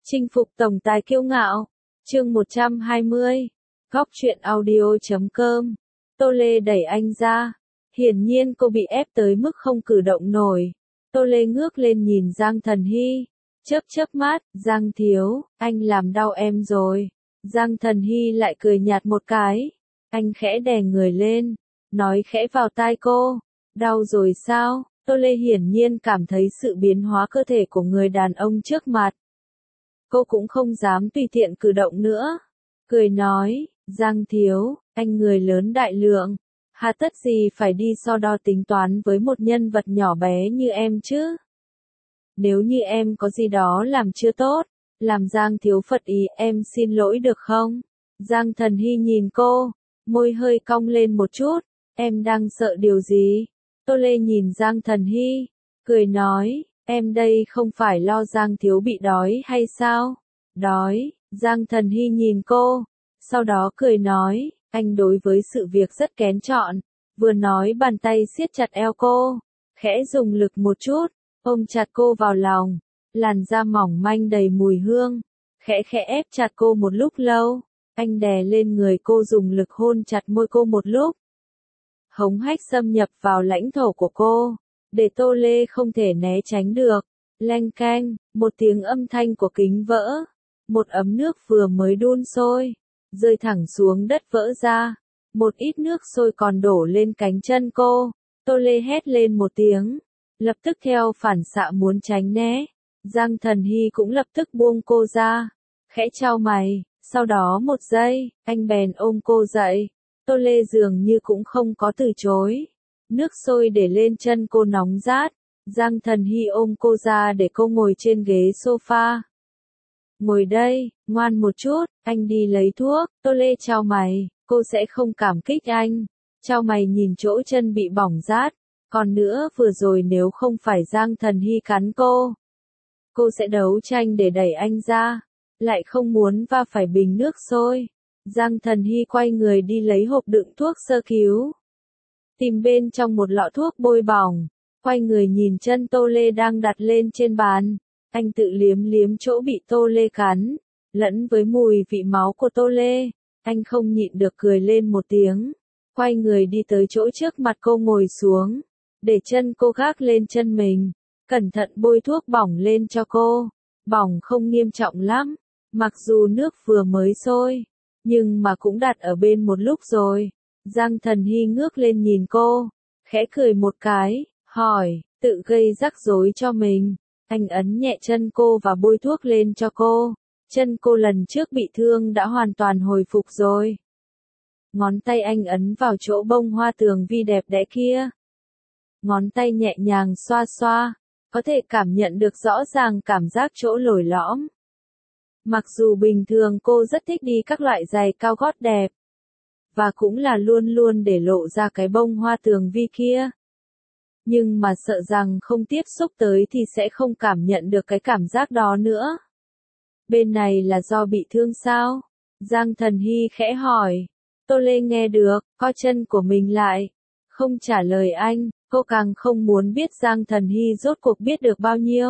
Chinh phục tổng tài kiêu ngạo. Chương 120. Góc truyện audio.com. Tô Lê đẩy anh ra. Hiển nhiên cô bị ép tới mức không cử động nổi. Tô Lê ngước lên nhìn Giang Thần Hy. Chớp mắt, Giang thiếu, anh làm đau em rồi. Giang Thần Hy lại cười nhạt một cái. Anh khẽ đè người lên, nói khẽ vào tai cô. Đau rồi sao? Tô Lê hiển nhiên cảm thấy sự biến hóa cơ thể của người đàn ông trước mặt. Cô cũng không dám tùy tiện cử động nữa. Cười nói, Giang thiếu, anh người lớn đại lượng. Hà tất gì phải đi so đo tính toán với một nhân vật nhỏ bé như em chứ? Nếu như em có gì đó làm chưa tốt, làm Giang thiếu phật ý, em xin lỗi được không? Giang Thần Hy nhìn cô, môi hơi cong lên một chút. Em đang sợ điều gì? Tô Lê nhìn Giang Thần Hy, cười nói, em đây không phải lo Giang thiếu bị đói hay sao? Đói? Giang Thần Hy nhìn cô, sau đó cười nói, anh đối với sự việc rất kén chọn. Vừa nói bàn tay siết chặt eo cô, khẽ dùng lực một chút, ôm chặt cô vào lòng, làn da mỏng manh đầy mùi hương, khẽ khẽ ép chặt cô một lúc lâu. Anh đè lên người cô dùng lực hôn chặt môi cô một lúc. Hống hách xâm nhập vào lãnh thổ của cô, để Tô Lê không thể né tránh được. Leng keng, một tiếng âm thanh của kính vỡ. Một ấm nước vừa mới đun sôi, rơi thẳng xuống đất vỡ ra. Một ít nước sôi còn đổ lên cánh chân cô. Tô Lê hét lên một tiếng, lập tức theo phản xạ muốn tránh né. Giang Thần Hy cũng lập tức buông cô ra, khẽ chau mày, sau đó một giây, anh bèn ôm cô dậy. Tô Lê dường như cũng không có từ chối. Nước sôi để lên chân cô nóng rát. Giang Thần Hy ôm cô ra để cô ngồi trên ghế sofa. Ngồi đây, ngoan một chút, anh đi lấy thuốc. Tô Lê chau mày, cô sẽ không cảm kích anh. Chau mày nhìn chỗ chân bị bỏng rát. Còn nữa vừa rồi nếu không phải Giang Thần Hy cắn cô sẽ đấu tranh để đẩy anh ra. Lại không muốn va phải bình nước sôi. Giang Thần Hy quay người đi lấy hộp đựng thuốc sơ cứu. Tìm bên trong một lọ thuốc bôi bỏng. Quay người nhìn chân Tô Lê đang đặt lên trên bàn. Anh tự liếm liếm chỗ bị Tô Lê cắn. Lẫn với mùi vị máu của Tô Lê. Anh không nhịn được cười lên một tiếng. Quay người đi tới chỗ trước mặt cô ngồi xuống. Để chân cô gác lên chân mình. Cẩn thận bôi thuốc bỏng lên cho cô. Bỏng không nghiêm trọng lắm. Mặc dù nước vừa mới sôi, nhưng mà cũng đặt ở bên một lúc rồi. Giang Thần Hy ngước lên nhìn cô, khẽ cười một cái, hỏi, tự gây rắc rối cho mình. Anh ấn nhẹ chân cô và bôi thuốc lên cho cô. Chân cô lần trước bị thương đã hoàn toàn hồi phục rồi. Ngón tay anh ấn vào chỗ bông hoa tường vi đẹp đẽ kia. Ngón tay nhẹ nhàng xoa xoa, có thể cảm nhận được rõ ràng cảm giác chỗ lồi lõm. Mặc dù bình thường cô rất thích đi các loại giày cao gót đẹp, và cũng là luôn luôn để lộ ra cái bông hoa tường vi kia. Nhưng mà sợ rằng không tiếp xúc tới thì sẽ không cảm nhận được cái cảm giác đó nữa. Bên này là do bị thương sao? Giang Thần Hy khẽ hỏi. Tô Lê nghe được, co chân của mình lại. Không trả lời anh, cô càng không muốn biết Giang Thần Hy rốt cuộc biết được bao nhiêu.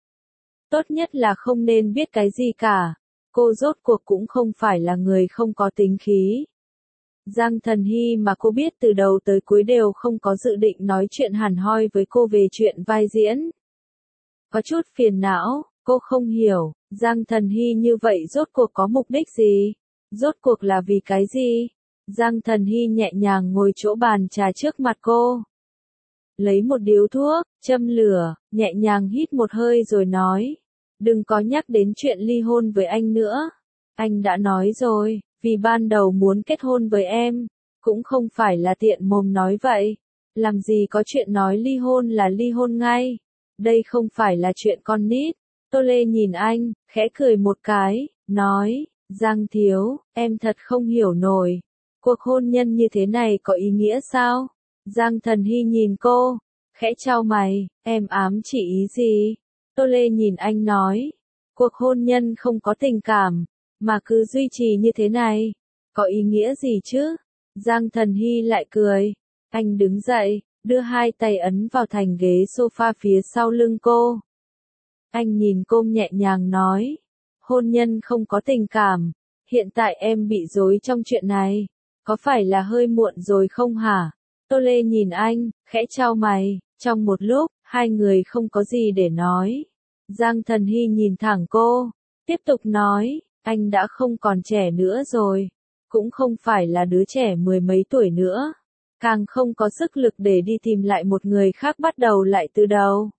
Tốt nhất là không nên biết cái gì cả. Cô rốt cuộc cũng không phải là người không có tính khí. Giang Thần Hy mà cô biết từ đầu tới cuối đều không có dự định nói chuyện hẳn hoi với cô về chuyện vai diễn. Có chút phiền não, cô không hiểu, Giang Thần Hy như vậy rốt cuộc có mục đích gì? Rốt cuộc là vì cái gì? Giang Thần Hy nhẹ nhàng ngồi chỗ bàn trà trước mặt cô. Lấy một điếu thuốc, châm lửa, nhẹ nhàng hít một hơi rồi nói. Đừng có nhắc đến chuyện ly hôn với anh nữa. Anh đã nói rồi, vì ban đầu muốn kết hôn với em, cũng không phải là tiện mồm nói vậy. Làm gì có chuyện nói ly hôn là ly hôn ngay. Đây không phải là chuyện con nít. Tô Lê nhìn anh, khẽ cười một cái, nói, Giang thiếu, em thật không hiểu nổi. Cuộc hôn nhân như thế này có ý nghĩa sao? Giang Thần Hy nhìn cô, khẽ chau mày, em ám chỉ ý gì? Tô Lê nhìn anh nói, cuộc hôn nhân không có tình cảm, mà cứ duy trì như thế này, có ý nghĩa gì chứ? Giang Thần Hy lại cười, anh đứng dậy, đưa hai tay ấn vào thành ghế sofa phía sau lưng cô. Anh nhìn cô nhẹ nhàng nói, hôn nhân không có tình cảm. Hiện tại em bị rối trong chuyện này, có phải là hơi muộn rồi không hả? Tô Lê nhìn anh, khẽ chau mày, trong một lúc, hai người không có gì để nói. Giang Thần Hy nhìn thẳng cô, tiếp tục nói, anh đã không còn trẻ nữa rồi, cũng không phải là đứa trẻ mười mấy tuổi nữa, càng không có sức lực để đi tìm lại một người khác bắt đầu lại từ đầu.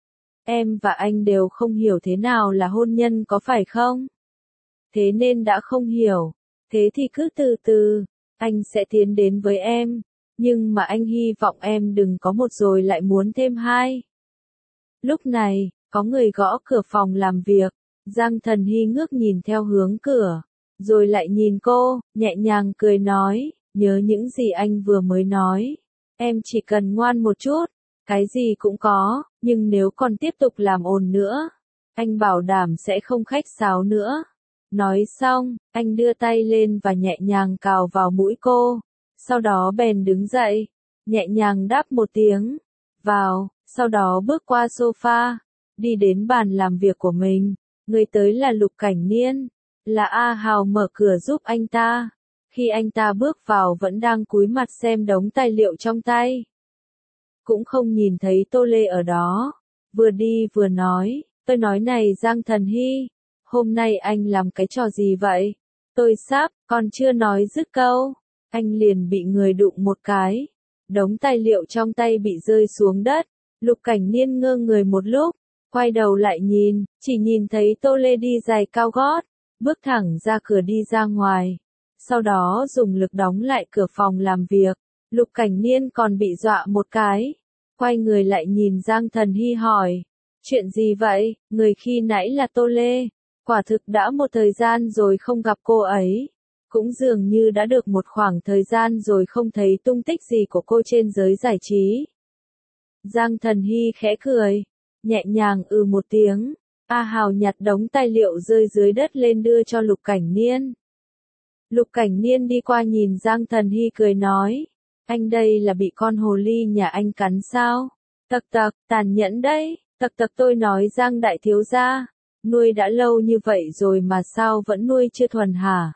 Em và anh đều không hiểu thế nào là hôn nhân có phải không? Thế nên đã không hiểu, thế thì cứ từ từ, anh sẽ tiến đến với em, nhưng mà anh hy vọng em đừng có một rồi lại muốn thêm hai. Lúc này, có người gõ cửa phòng làm việc, Giang Thần Hy ngước nhìn theo hướng cửa, rồi lại nhìn cô, nhẹ nhàng cười nói, nhớ những gì anh vừa mới nói, em chỉ cần ngoan một chút, cái gì cũng có, nhưng nếu còn tiếp tục làm ồn nữa, anh bảo đảm sẽ không khách sáo nữa. Nói xong, anh đưa tay lên và nhẹ nhàng cào vào mũi cô, sau đó bèn đứng dậy, nhẹ nhàng đáp một tiếng, vào, sau đó bước qua sofa, đi đến bàn làm việc của mình, người tới là Lục Cảnh Niên, là A Hào mở cửa giúp anh ta, khi anh ta bước vào vẫn đang cúi mặt xem đống tài liệu trong tay. Cũng không nhìn thấy Tô Lê ở đó, vừa đi vừa nói, tôi nói này Giang Thần Hy, hôm nay anh làm cái trò gì vậy? Tôi sắp, còn chưa nói dứt câu, anh liền bị người đụng một cái, đống tài liệu trong tay bị rơi xuống đất, Lục Cảnh Niên ngơ người một lúc, quay đầu lại nhìn, chỉ nhìn thấy Tô Lê đi giày cao gót, bước thẳng ra cửa đi ra ngoài, sau đó dùng lực đóng lại cửa phòng làm việc, Lục Cảnh Niên còn bị dọa một cái, quay người lại nhìn Giang Thần Hy hỏi, chuyện gì vậy, người khi nãy là Tô Lê, quả thực đã một thời gian rồi không gặp cô ấy, cũng dường như đã được một khoảng thời gian rồi không thấy tung tích gì của cô trên giới giải trí. Giang Thần Hy khẽ cười, nhẹ nhàng một tiếng, A Hào nhặt đống tài liệu rơi dưới đất lên đưa cho Lục Cảnh Niên. Lục Cảnh Niên đi qua nhìn Giang Thần Hy cười nói, anh đây là bị con hồ ly nhà anh cắn sao? Tặc tặc, tàn nhẫn đấy, tặc tặc tôi nói Giang đại thiếu gia, nuôi đã lâu như vậy rồi mà sao vẫn nuôi chưa thuần hả?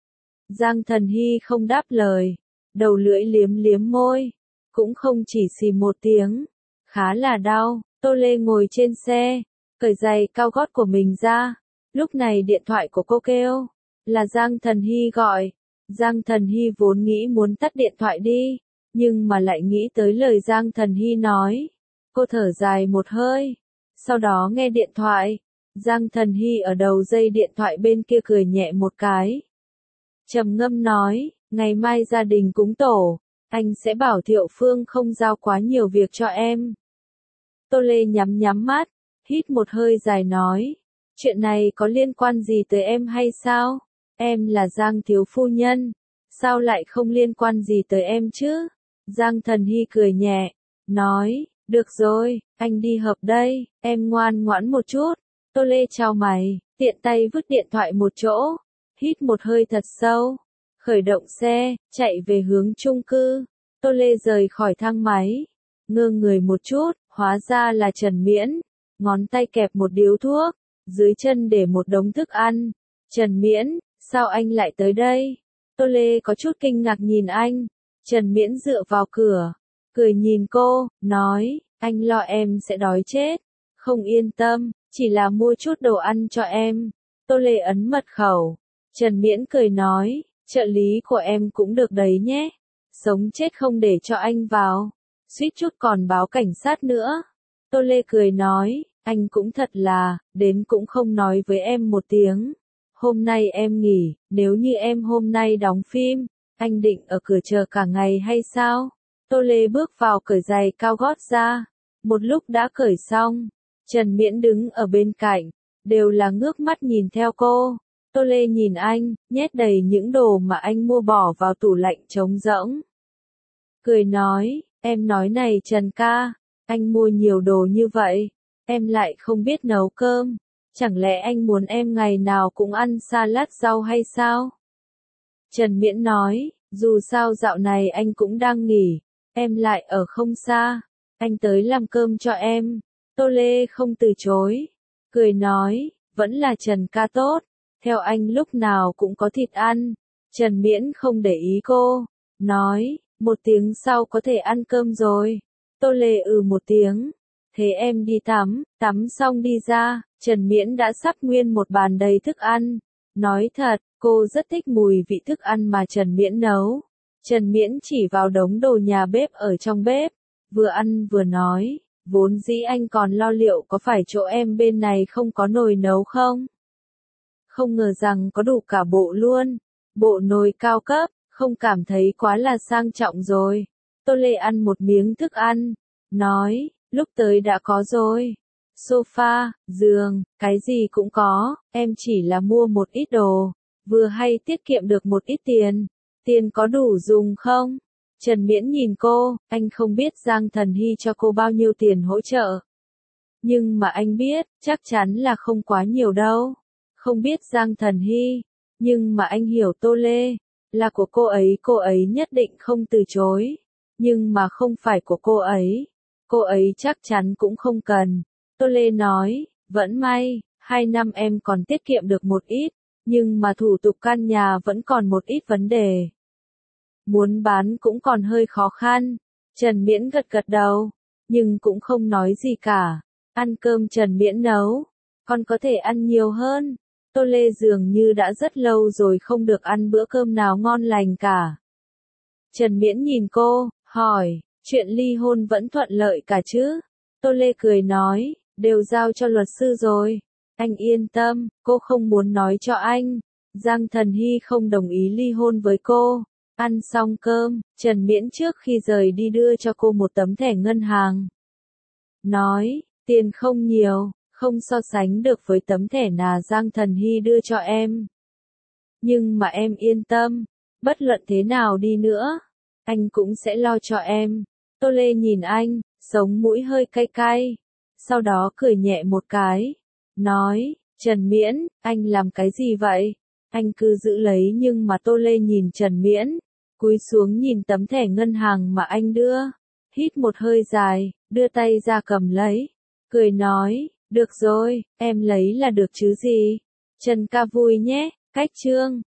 Giang Thần Hy không đáp lời, đầu lưỡi liếm liếm môi, cũng không chỉ xì một tiếng, khá là đau. Tô Lê ngồi trên xe, cởi giày cao gót của mình ra, lúc này điện thoại của cô kêu, là Giang Thần Hy gọi. Giang Thần Hy vốn nghĩ muốn tắt điện thoại đi, nhưng mà lại nghĩ tới lời Giang Thần Hy nói. Cô thở dài một hơi, sau đó nghe điện thoại, Giang Thần Hy ở đầu dây điện thoại bên kia cười nhẹ một cái. Trầm ngâm nói, ngày mai gia đình cúng tổ, anh sẽ bảo Thiệu Phương không giao quá nhiều việc cho em. Tô Lê nhắm mắt, hít một hơi dài nói, chuyện này có liên quan gì tới em hay sao? Em là Giang thiếu phu nhân, sao lại không liên quan gì tới em chứ? Giang Thần Hy cười nhẹ, nói, được rồi, anh đi họp đây, em ngoan ngoãn một chút. Tô Lê chau mày, tiện tay vứt điện thoại một chỗ, hít một hơi thật sâu, khởi động xe, chạy về hướng chung cư. Tô Lê rời khỏi thang máy, ngơ người một chút, hóa ra là Trần Miễn, ngón tay kẹp một điếu thuốc, dưới chân để một đống thức ăn. Trần Miễn, sao anh lại tới đây? Tô Lê có chút kinh ngạc nhìn anh. Trần Miễn dựa vào cửa, cười nhìn cô, nói, anh lo em sẽ đói chết. Không yên tâm, chỉ là mua chút đồ ăn cho em. Tô Lê ấn mật khẩu. Trần Miễn cười nói, trợ lý của em cũng được đấy nhé. Sống chết không để cho anh vào. Suýt chút còn báo cảnh sát nữa. Tô Lê cười nói, anh cũng thật là, đến cũng không nói với em một tiếng. Hôm nay em nghỉ, nếu như em hôm nay đóng phim, anh định ở cửa chờ cả ngày hay sao? Tô Lê bước vào cởi giày cao gót ra. Một lúc đã cởi xong, Trần Miễn đứng ở bên cạnh, đều là ngước mắt nhìn theo cô. Tô Lê nhìn anh, nhét đầy những đồ mà anh mua bỏ vào tủ lạnh trống rỗng. Cười nói, em nói này Trần ca, anh mua nhiều đồ như vậy, em lại không biết nấu cơm, chẳng lẽ anh muốn em ngày nào cũng ăn salad rau hay sao? Trần Miễn nói, dù sao dạo này anh cũng đang nghỉ, em lại ở không xa, anh tới làm cơm cho em. Tô Lê không từ chối, cười nói, vẫn là Trần ca tốt, theo anh lúc nào cũng có thịt ăn. Trần Miễn không để ý cô, nói, 1 tiếng sau có thể ăn cơm rồi. Tô Lê một tiếng, thế em đi tắm, tắm xong đi ra, Trần Miễn đã sắp nguyên một bàn đầy thức ăn. Nói thật, cô rất thích mùi vị thức ăn mà Trần Miễn nấu. Trần Miễn chỉ vào đống đồ nhà bếp ở trong bếp, vừa ăn vừa nói, vốn dĩ anh còn lo liệu có phải chỗ em bên này không có nồi nấu không? Không ngờ rằng có đủ cả bộ luôn, bộ nồi cao cấp, không cảm thấy quá là sang trọng rồi. Tô Lê ăn một miếng thức ăn, nói, lúc tới đã có rồi. Sofa, giường, cái gì cũng có, em chỉ là mua một ít đồ, vừa hay tiết kiệm được một ít tiền. Tiền có đủ dùng không? Trần Miễn nhìn cô, anh không biết Giang Thần Hy cho cô bao nhiêu tiền hỗ trợ. Nhưng mà anh biết, chắc chắn là không quá nhiều đâu. Không biết Giang Thần Hy, nhưng mà anh hiểu Tô Lê, là của cô ấy nhất định không từ chối. Nhưng mà không phải của cô ấy chắc chắn cũng không cần. Tô Lê nói, vẫn may, 2 năm em còn tiết kiệm được một ít, nhưng mà thủ tục căn nhà vẫn còn một ít vấn đề. Muốn bán cũng còn hơi khó khăn. Trần Miễn gật gật đầu, nhưng cũng không nói gì cả. Ăn cơm Trần Miễn nấu, còn có thể ăn nhiều hơn. Tô Lê dường như đã rất lâu rồi không được ăn bữa cơm nào ngon lành cả. Trần Miễn nhìn cô, hỏi, chuyện ly hôn vẫn thuận lợi cả chứ? Tô Lê cười nói, đều giao cho luật sư rồi. Anh yên tâm, cô không muốn nói cho anh. Giang Thần Hy không đồng ý ly hôn với cô. Ăn xong cơm, Trần Miễn trước khi rời đi đưa cho cô một tấm thẻ ngân hàng. Nói, tiền không nhiều, không so sánh được với tấm thẻ nào Giang Thần Hy đưa cho em. Nhưng mà em yên tâm, bất luận thế nào đi nữa, anh cũng sẽ lo cho em. Tô Lê nhìn anh, sống mũi hơi cay cay, sau đó cười nhẹ một cái, nói, Trần Miễn, anh làm cái gì vậy? Anh cứ giữ lấy nhưng mà Tô Lê nhìn Trần Miễn, cúi xuống nhìn tấm thẻ ngân hàng mà anh đưa, hít một hơi dài, đưa tay ra cầm lấy, cười nói, được rồi, em lấy là được chứ gì. Trần ca vui nhé, cách chương.